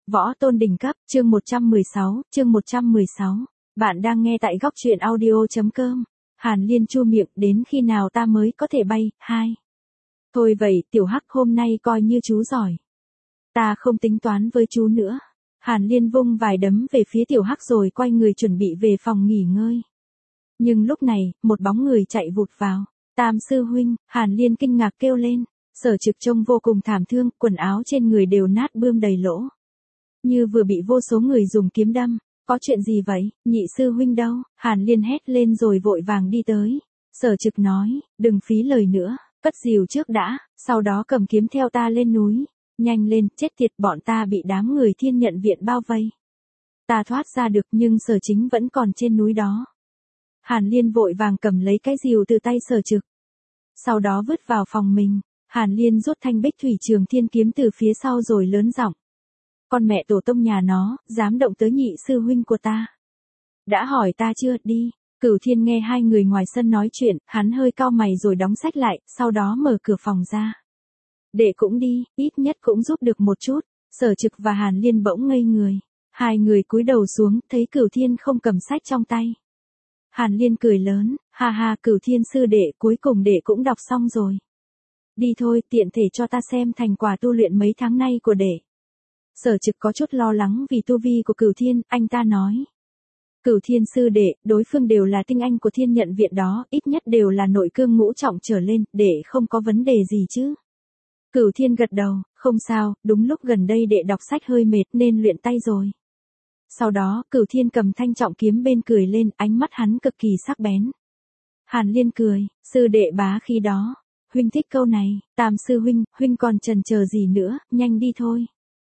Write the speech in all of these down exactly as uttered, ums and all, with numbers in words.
Võ tôn đỉnh cấp, chương một trăm mười sáu, chương một trăm mười sáu. Bạn đang nghe tại góc truyện audio chấm com. Hàn Liên chu miệng, đến khi nào ta mới có thể bay, hai. Thôi vậy, tiểu Hắc hôm nay coi như chú giỏi. Ta không tính toán với chú nữa. Hàn Liên vung vài đấm về phía tiểu Hắc rồi quay người chuẩn bị về phòng nghỉ ngơi. Nhưng lúc này, một bóng người chạy vụt vào. Tam sư huynh, Hàn Liên kinh ngạc kêu lên. Sở Trực trông vô cùng thảm thương, quần áo trên người đều nát bươm đầy lỗ. Như vừa bị vô số người dùng kiếm đâm. Có chuyện gì vậy, nhị sư huynh đâu? Hàn Liên hét lên rồi vội vàng đi tới. Sở Trực nói, đừng phí lời nữa, cất dìu trước đã, sau đó cầm kiếm theo ta lên núi. Nhanh lên, chết tiệt, bọn ta bị đám người Thiên Nhận Viện bao vây. Ta thoát ra được nhưng Sở Chính vẫn còn trên núi đó. Hàn Liên vội vàng cầm lấy cái dìu từ tay Sở Trực. Sau đó vứt vào phòng mình. Hàn Liên rút thanh Bích Thủy Trường Thiên kiếm từ phía sau rồi lớn giọng. Con mẹ tổ tông nhà nó, dám động tới nhị sư huynh của ta. Đã hỏi ta chưa, đi. Cửu Thiên nghe hai người ngoài sân nói chuyện, hắn hơi cau mày rồi đóng sách lại, sau đó mở cửa phòng ra. Đệ cũng đi, ít nhất cũng giúp được một chút. Sở Trực và Hàn Liên bỗng ngây người. Hai người cúi đầu xuống, thấy Cửu Thiên không cầm sách trong tay. Hàn Liên cười lớn, ha ha, Cửu Thiên sư đệ, cuối cùng đệ cũng đọc xong rồi. Đi thôi, tiện thể cho ta xem thành quả tu luyện mấy tháng nay của đệ. Sở Trực có chút lo lắng vì tu vi của Cửu Thiên, anh ta nói. Cửu Thiên sư đệ, đối phương đều là tinh anh của Thiên Nhận Viện đó, ít nhất đều là nội cương ngũ trọng trở lên, đệ không có vấn đề gì chứ. Cửu Thiên gật đầu, không sao, đúng lúc gần đây đệ đọc sách hơi mệt nên luyện tay rồi. Sau đó, Cửu Thiên cầm thanh trọng kiếm bên cười lên, ánh mắt hắn cực kỳ sắc bén. Hàn Liên cười, sư đệ bá khí đó. Huynh thích câu này, Tam sư huynh, huynh còn chần chờ gì nữa, nhanh đi thôi.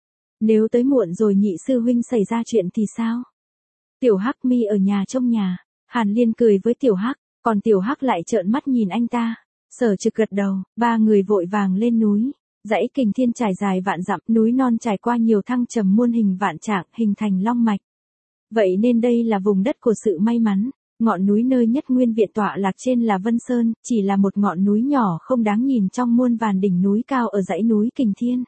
Nếu tới muộn rồi nhị sư huynh xảy ra chuyện thì sao? Tiểu Hắc mi ở nhà trong nhà. Hàn Liên cười với Tiểu Hắc, còn Tiểu Hắc lại trợn mắt nhìn anh ta. Sở Trực gật đầu, ba người vội vàng lên núi. Dãy Kình Thiên trải dài vạn dặm, núi non trải qua nhiều thăng trầm muôn hình vạn trạng, hình thành long mạch. Vậy nên đây là vùng đất của sự may mắn. Ngọn núi nơi Nhất Nguyên Viện tọa lạc trên là Vân Sơn, chỉ là một ngọn núi nhỏ không đáng nhìn trong muôn vàn đỉnh núi cao ở dãy núi Kình Thiên.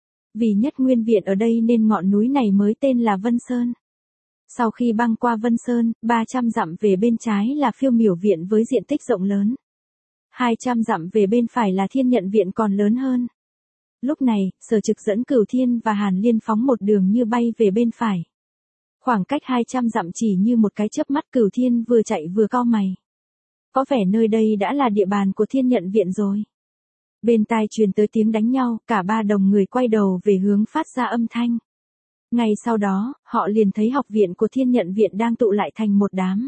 Vì Nhất Nguyên Viện ở đây nên ngọn núi này mới tên là Vân Sơn. Sau khi băng qua Vân Sơn, ba trăm dặm về bên trái là Phiêu Miểu Viện với diện tích rộng lớn. hai trăm dặm về bên phải là Thiên Nhận Viện còn lớn hơn. Lúc này, Sở Trực dẫn Cửu Thiên và Hàn Liên phóng một đường như bay về bên phải. Khoảng cách hai trăm dặm chỉ như một cái chớp mắt, Cửu Thiên vừa chạy vừa cau mày. Có vẻ nơi đây đã là địa bàn của Thiên Nhận Viện rồi. Bên tai truyền tới tiếng đánh nhau, cả ba đồng người quay đầu về hướng phát ra âm thanh. Ngay sau đó, họ liền thấy học viện của Thiên Nhận Viện đang tụ lại thành một đám.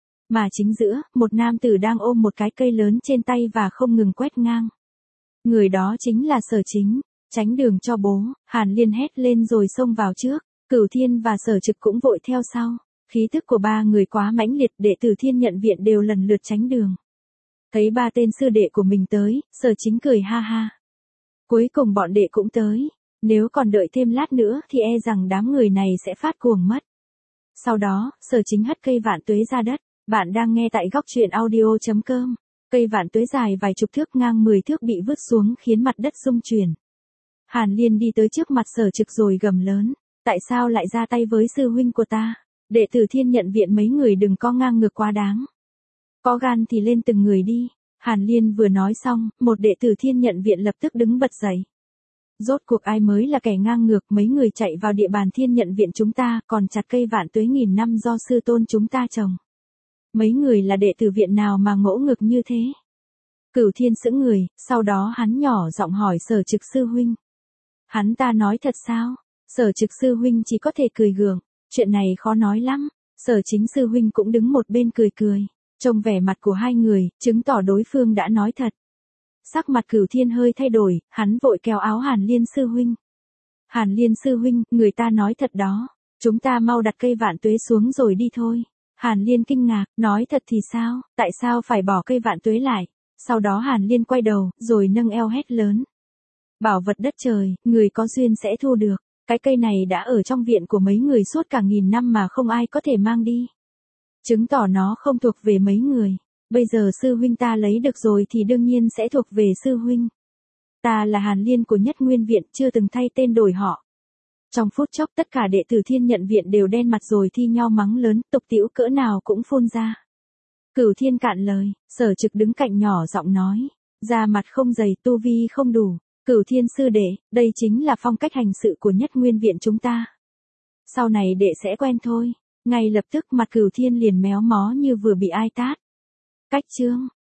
Mà chính giữa, một nam tử đang ôm một cái cây lớn trên tay và không ngừng quét ngang. Người đó chính là Sở Chính. Tránh đường cho bố. Hàn Liên hét lên rồi xông vào trước. Cửu Thiên và Sở Trực cũng vội theo sau. Khí tức của ba người quá mãnh liệt, đệ tử Thiên Nhận Viện đều lần lượt tránh đường. Thấy ba tên sư đệ của mình tới, Sở Chính cười ha ha. Cuối cùng bọn đệ cũng tới. Nếu còn đợi thêm lát nữa thì e rằng đám người này sẽ phát cuồng mất. Sau đó, Sở Chính hất cây vạn tuế ra đất. Bạn đang nghe tại góc truyện audio chấm com. Cây vạn tuế dài vài chục thước ngang mười thước bị vứt xuống khiến mặt đất rung chuyển. Hàn Liên đi tới trước mặt Sở Trực rồi gầm lớn. Tại sao lại ra tay với sư huynh của ta? Đệ tử Thiên Nhận Viện mấy người đừng có ngang ngược quá đáng. Có gan thì lên từng người đi. Hàn Liên vừa nói xong, một đệ tử Thiên Nhận Viện lập tức đứng bật dậy. Rốt cuộc ai mới là kẻ ngang ngược, mấy người chạy vào địa bàn Thiên Nhận Viện chúng ta, còn chặt cây vạn tuế nghìn năm do sư tôn chúng ta trồng. Mấy người là đệ tử viện nào mà ngỗ ngược như thế? Cửu Thiên sững người, sau đó hắn nhỏ giọng hỏi Sở Trực sư huynh. Hắn ta nói thật sao? Sở Trực sư huynh chỉ có thể cười gượng, chuyện này khó nói lắm. Sở Chính sư huynh cũng đứng một bên cười cười, trông vẻ mặt của hai người, chứng tỏ đối phương đã nói thật. Sắc mặt Cửu Thiên hơi thay đổi, hắn vội kéo áo Hàn Liên sư huynh. Hàn Liên sư huynh, người ta nói thật đó, chúng ta mau đặt cây vạn tuế xuống rồi đi thôi. Hàn Liên kinh ngạc, nói thật thì sao, tại sao phải bỏ cây vạn tuế lại? Sau đó Hàn Liên quay đầu, rồi nâng eo hét lớn. Bảo vật đất trời, người có duyên sẽ thu được. Cái cây này đã ở trong viện của mấy người suốt cả nghìn năm mà không ai có thể mang đi. Chứng tỏ nó không thuộc về mấy người. Bây giờ sư huynh ta lấy được rồi thì đương nhiên sẽ thuộc về sư huynh. Ta là Hàn Liên của Nhất Nguyên Viện, chưa từng thay tên đổi họ. Trong phút chốc tất cả đệ tử Thiên Nhận Viện đều đen mặt rồi thi nhau mắng lớn, tục tĩu cỡ nào cũng phun ra. Cửu Thiên cạn lời, Sở Trực đứng cạnh nhỏ giọng nói, da mặt không dày, tu vi không đủ. Cửu Thiên sư đệ, đây chính là phong cách hành sự của Nhất Nguyên Viện chúng ta. Sau này đệ sẽ quen thôi. Ngay lập tức mặt Cửu Thiên liền méo mó như vừa bị ai tát. Cách chương